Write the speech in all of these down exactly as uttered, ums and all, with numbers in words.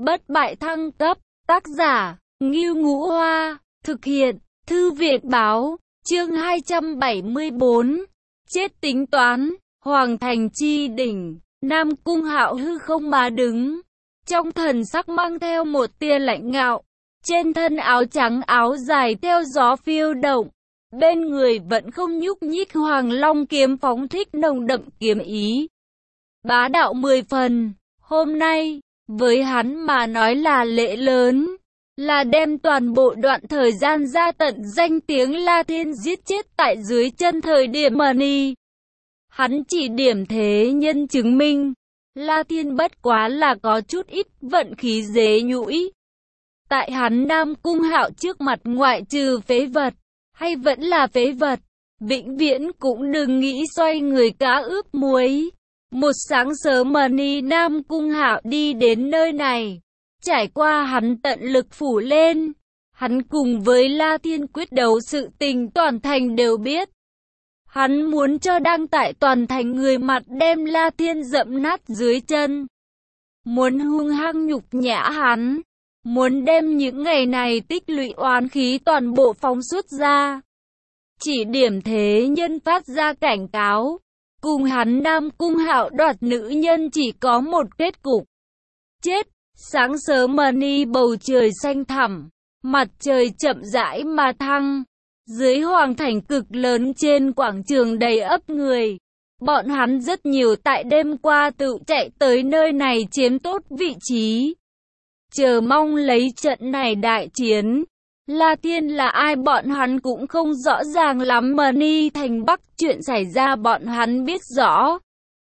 Bất bại thăng cấp, tác giả, Ngưu Ngũ Hoa, thực hiện, Thư viện Báo, chương hai trăm bảy mươi bốn, chết tính toán, Hoàng Thành Chi Đỉnh, Nam Cung Hạo hư không mà đứng, trong thần sắc mang theo một tia lạnh ngạo, trên thân áo trắng áo dài theo gió phiêu động, bên người vẫn không nhúc nhích Hoàng Long kiếm phóng thích nồng đậm kiếm ý. Bá đạo mười phần, hôm nay, với hắn mà nói là lễ lớn, là đem toàn bộ đoạn thời gian ra tận danh tiếng La Thiên giết chết tại dưới chân thời điểm Mani. Hắn chỉ điểm thế nhân chứng minh, La Thiên bất quá là có chút ít vận khí dế nhũi. Tại hắn Nam Cung Hạo trước mặt ngoại trừ phế vật, hay vẫn là phế vật, vĩnh viễn cũng đừng nghĩ xoay người cá ướp muối. Một sáng sớm Mani Nam Cung Hạo đi đến nơi này, trải qua hắn tận lực phủ lên, hắn cùng với La Thiên quyết đấu sự tình toàn thành đều biết. Hắn muốn cho đang tại toàn thành người mặt đem La Thiên dẫm nát dưới chân, muốn hung hăng nhục nhã hắn, muốn đem những ngày này tích lũy oán khí toàn bộ phóng xuất ra. Chỉ điểm thế nhân phát ra cảnh cáo, cùng hắn Nam Cung Hạo đoạt nữ nhân chỉ có một kết cục. Chết. Sáng sớm Mani bầu trời xanh thẳm, mặt trời chậm rãi mà thăng. Dưới hoàng thành cực lớn trên quảng trường đầy ắp người. Bọn hắn rất nhiều tại đêm qua tự chạy tới nơi này chiếm tốt vị trí, chờ mong lấy trận này đại chiến. La Thiên là ai bọn hắn cũng không rõ ràng lắm, Mani thành Bắc chuyện xảy ra bọn hắn biết rõ.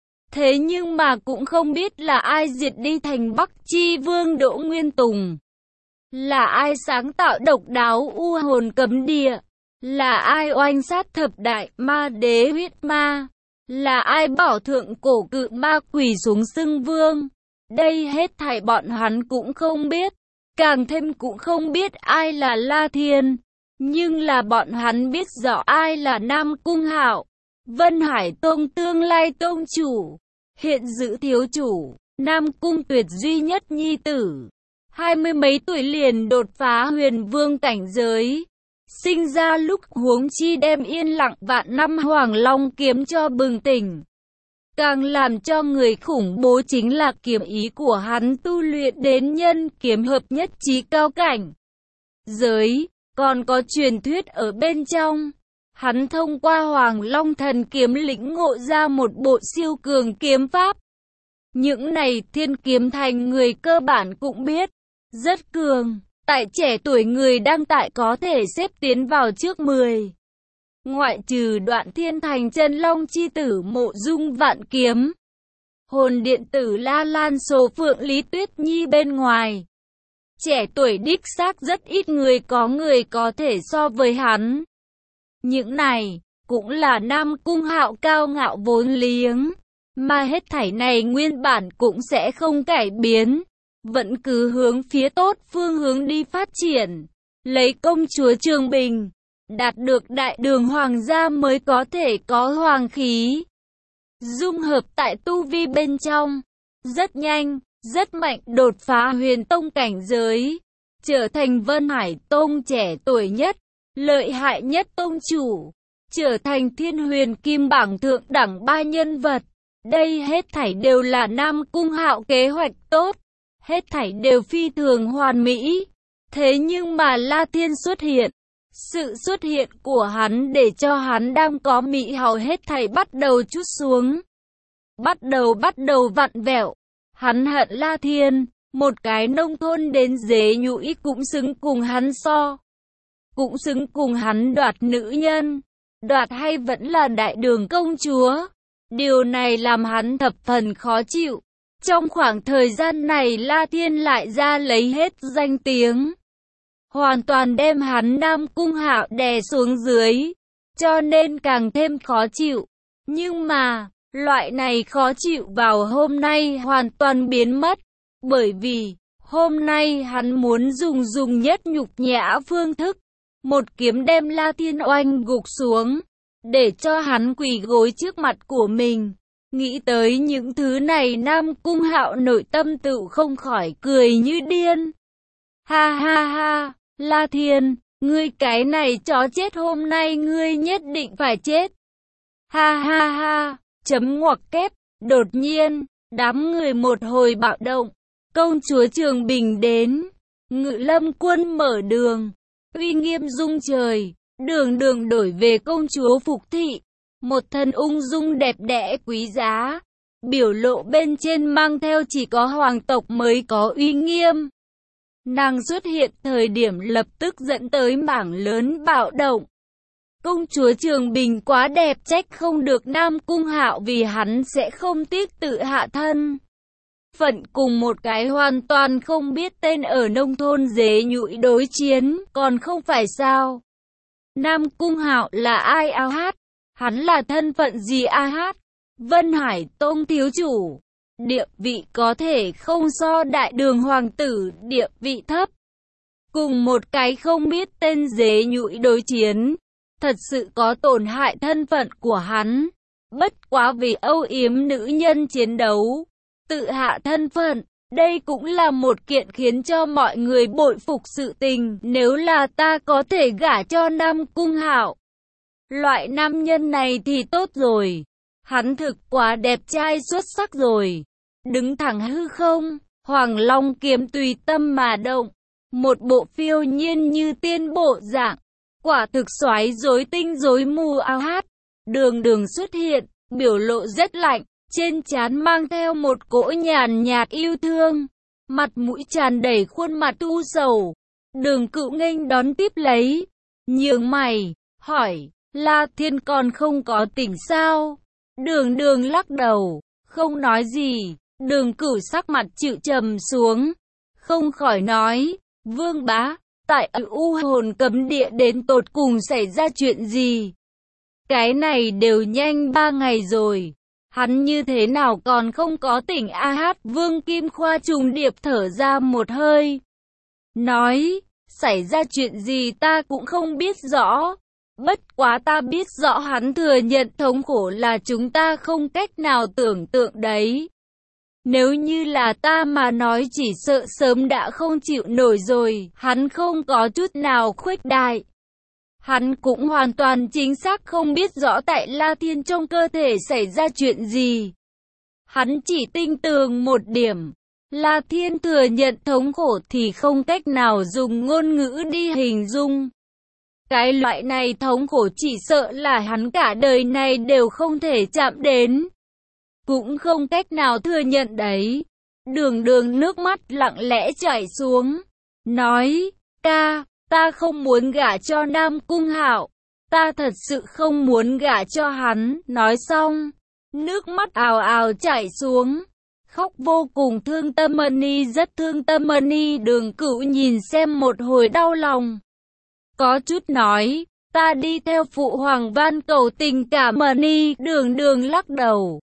Thế nhưng mà cũng không biết là ai diệt đi thành Bắc Chi Vương Đỗ Nguyên Tùng. Là ai sáng tạo độc đáo u hồn cấm địa. Là ai oanh sát thập đại ma đế huyết ma. Là ai bảo thượng cổ cự ma quỳ xuống xưng vương. Đây hết thảy bọn hắn cũng không biết. Càng thêm cũng không biết ai là La Thiên. Nhưng là bọn hắn biết rõ ai là Nam Cung Hạo, Vân Hải Tông tương lai tông chủ, hiện giữ thiếu chủ, Nam Cung Tuyệt duy nhất nhi tử. Hai mươi mấy tuổi liền đột phá huyền vương cảnh giới. Sinh ra lúc huống chi đem yên lặng vạn năm Hoàng Long kiếm cho bừng tỉnh. Càng làm cho người khủng bố chính là kiếm ý của hắn tu luyện đến nhân kiếm hợp nhất trí cao cảnh giới. Còn có truyền thuyết ở bên trong, hắn thông qua Hoàng Long thần kiếm lĩnh ngộ ra một bộ siêu cường kiếm pháp. Những này thiên kiếm thành người cơ bản cũng biết, rất cường, tại trẻ tuổi người đang tại có thể xếp tiến vào trước mười. Ngoại trừ Đoạn Thiên Thành Chân Long chi tử Mộ Dung Vạn Kiếm, hồn điện tử La Lan Số Phượng Lý Tuyết Nhi bên ngoài, trẻ tuổi đích xác rất ít người có người có thể so với hắn. Những này cũng là Nam Cung Hạo cao ngạo vốn liếng, mà hết thảy này nguyên bản cũng sẽ không cải biến, vẫn cứ hướng phía tốt phương hướng đi phát triển, lấy công chúa Trường Bình, đạt được đại đường hoàng gia mới có thể có hoàng khí, dung hợp tại tu vi bên trong, rất nhanh, rất mạnh đột phá huyền tông cảnh giới, trở thành Vân Hải Tông trẻ tuổi nhất, lợi hại nhất tông chủ, trở thành Thiên Huyền Kim bảng thượng đẳng ba nhân vật. Đây hết thảy đều là Nam Cung Hạo kế hoạch tốt, hết thảy đều phi thường hoàn mỹ. Thế nhưng mà La Thiên xuất hiện, sự xuất hiện của hắn để cho hắn đang có mỹ hào hết thảy bắt đầu trút xuống, bắt đầu bắt đầu vặn vẹo. Hắn hận La Thiên, một cái nông thôn đến dế nhũi cũng xứng cùng hắn so, cũng xứng cùng hắn đoạt nữ nhân, đoạt hay vẫn là đại đường công chúa. Điều này làm hắn thập phần khó chịu. Trong khoảng thời gian này La Thiên lại ra lấy hết danh tiếng, hoàn toàn đem hắn Nam Cung Hạo đè xuống dưới, cho nên càng thêm khó chịu. Nhưng mà, loại này khó chịu vào hôm nay hoàn toàn biến mất, bởi vì, hôm nay hắn muốn dùng dùng nhất nhục nhã phương thức, một kiếm đem La Thiên oanh gục xuống, để cho hắn quỳ gối trước mặt của mình, Nghĩ tới những thứ này Nam Cung Hạo nội tâm tự không khỏi cười như điên. Ha ha ha, La Thiên, ngươi cái này chó chết, hôm nay ngươi nhất định phải chết. Ha ha ha, chấm ngoặc kép, đột nhiên, đám người một hồi bạo động, công chúa Trường Bình đến, Ngự Lâm quân mở đường, uy nghiêm rung trời, đường đường đổi về công chúa Phục Thị, một thân ung dung đẹp đẽ quý giá, biểu lộ bên trên mang theo chỉ có hoàng tộc mới có uy nghiêm. Nàng xuất hiện thời điểm lập tức dẫn tới mảng lớn bạo động. Công chúa Trường Bình quá đẹp, trách không được Nam Cung Hạo vì hắn sẽ không tiếc tự hạ thân phận cùng một cái hoàn toàn không biết tên ở nông thôn dế nhụy đối chiến, còn không phải sao? Nam Cung Hạo là ai a hát? Hắn là thân phận gì a hát? Vân Hải Tông thiếu chủ, địa vị có thể không so Đại Đường hoàng tử, địa vị thấp. Cùng một cái không biết tên dế nhụy đối chiến, thật sự có tổn hại thân phận của hắn. Bất quá vì âu yếm nữ nhân chiến đấu, tự hạ thân phận, đây cũng là một kiện khiến cho mọi người bội phục sự tình. Nếu là ta có thể gả cho Nam Cung Hạo, loại nam nhân này thì tốt rồi. Hắn thực quá đẹp trai xuất sắc rồi. Đứng thẳng hư không, Hoàng Long kiếm tùy tâm mà động, một bộ phiêu nhiên như tiên bộ dạng, quả thực soái rối tinh rối mù a hát. Đường đường xuất hiện, biểu lộ rất lạnh, trên trán mang theo một cỗ nhàn nhạt yêu thương, mặt mũi tràn đầy khuôn mặt u sầu. Đường Cựu nghênh đón tiếp lấy, nhướng mày, hỏi, La Thiên còn không có tỉnh sao? Đường đường lắc đầu, không nói gì. Đường Cửu sắc mặt chịu trầm xuống, không khỏi nói, Vương bá, tại U Hồn Cấm Địa đến tột cùng xảy ra chuyện gì? Cái này đều nhanh ba ngày rồi, hắn như thế nào còn không có tỉnh a hát? Vương Kim Khoa trùng điệp thở ra một hơi, nói, xảy ra chuyện gì ta cũng không biết rõ. Bất quá ta biết rõ hắn thừa nhận thống khổ là chúng ta không cách nào tưởng tượng đấy. Nếu như là ta mà nói chỉ sợ sớm đã không chịu nổi rồi. Hắn không có chút nào khuếch đại. Hắn cũng hoàn toàn chính xác không biết rõ tại La Thiên trong cơ thể xảy ra chuyện gì. Hắn chỉ tin tưởng một điểm. La Thiên thừa nhận thống khổ thì không cách nào dùng ngôn ngữ đi hình dung. Cái loại này thống khổ chỉ sợ là hắn cả đời này đều không thể chạm đến. Cũng không cách nào thừa nhận đấy. Đường đường nước mắt lặng lẽ chảy xuống. Nói, ca, ta không muốn gả cho Nam Cung Hạo. Ta thật sự không muốn gả cho hắn. Nói xong, nước mắt ào ào chảy xuống. Khóc vô cùng thương tâm. Mani rất thương tâm. Mani Đường Cửu nhìn xem một hồi đau lòng. Có chút nói, ta đi theo phụ hoàng van cầu tình cảm. Mani Đường đường lắc đầu.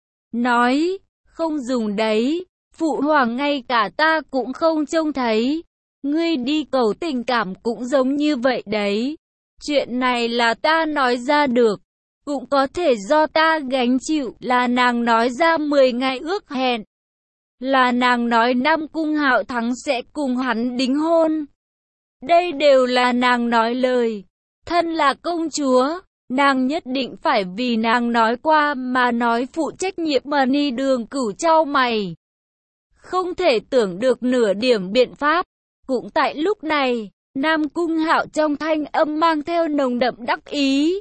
Nói, không dùng đấy, phụ hoàng ngay cả ta cũng không trông thấy. Ngươi đi cầu tình cảm cũng giống như vậy đấy. Chuyện này là ta nói ra được, cũng có thể do ta gánh chịu. Là nàng nói ra mười ngày ước hẹn. Là nàng nói Nam Cung Hạo thắng sẽ cùng hắn đính hôn. Đây đều là nàng nói lời. Thân là công chúa, nàng nhất định phải vì nàng nói qua mà nói phụ trách nhiệm. Mani Đường Cửu chau mày, không thể tưởng được nửa điểm biện pháp. Cũng tại lúc này, Nam Cung Hạo trong thanh âm mang theo nồng đậm đắc ý,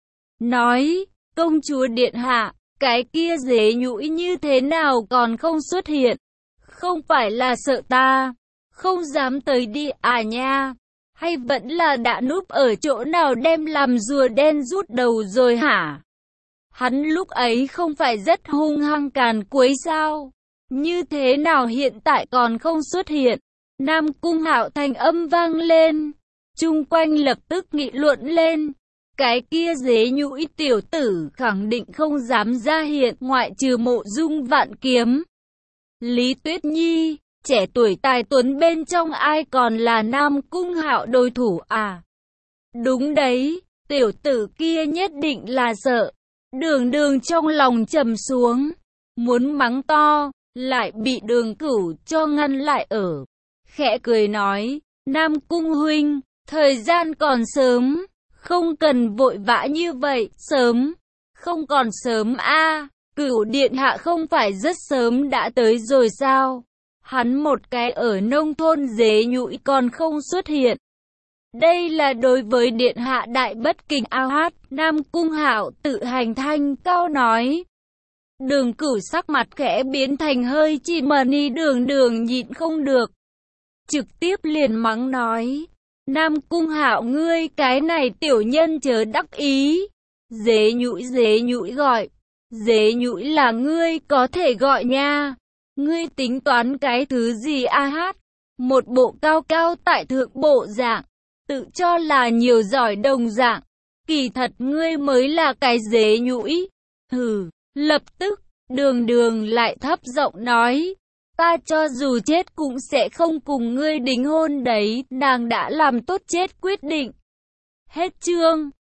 nói, công chúa điện hạ, cái kia dế nhũi như thế nào còn không xuất hiện? Không phải là sợ ta không dám tới đi à nha? Hay vẫn là đã núp ở chỗ nào đem làm rùa đen rút đầu rồi hả? Hắn lúc ấy không phải rất hung hăng càn quấy sao? Như thế nào hiện tại còn không xuất hiện? Nam Cung Hạo thanh âm vang lên, chung quanh lập tức nghị luận lên. Cái kia dế nhũi tiểu tử khẳng định không dám ra hiện, ngoại trừ Mộ Dung Vạn Kiếm, Lý Tuyết Nhi, trẻ tuổi tài tuấn bên trong ai còn là Nam Cung Hạo đối thủ à? Đúng đấy, tiểu tử kia nhất định là sợ. Đường đường trong lòng trầm xuống, muốn mắng to, lại bị Đường Cửu cho ngăn lại ở. Khẽ cười nói, Nam Cung huynh, thời gian còn sớm, không cần vội vã như vậy. Sớm, không còn sớm a. Cửu điện hạ không phải rất sớm đã tới rồi sao? Hắn một cái ở nông thôn dế nhũi còn không xuất hiện. Đây là đối với điện hạ đại bất kính. Ao hát, Nam Cung Hạo tự hành thanh cao nói. Đường Cửu sắc mặt khẽ biến thành hơi chi mờ ni. Đường đường nhịn không được, trực tiếp liền mắng nói, Nam Cung Hạo ngươi cái này tiểu nhân chớ đắc ý. Dế nhũi dế nhũi gọi, dế nhũi là ngươi có thể gọi nha. Ngươi tính toán cái thứ gì a hát? Một bộ cao cao tại thượng bộ dạng, tự cho là nhiều giỏi đồng dạng. Kỳ thật ngươi mới là cái dế nhũi. Hừ, lập tức, Đường đường lại thấp giọng nói, ta cho dù chết cũng sẽ không cùng ngươi đính hôn đấy. Nàng đã làm tốt chết quyết định. Hết chương.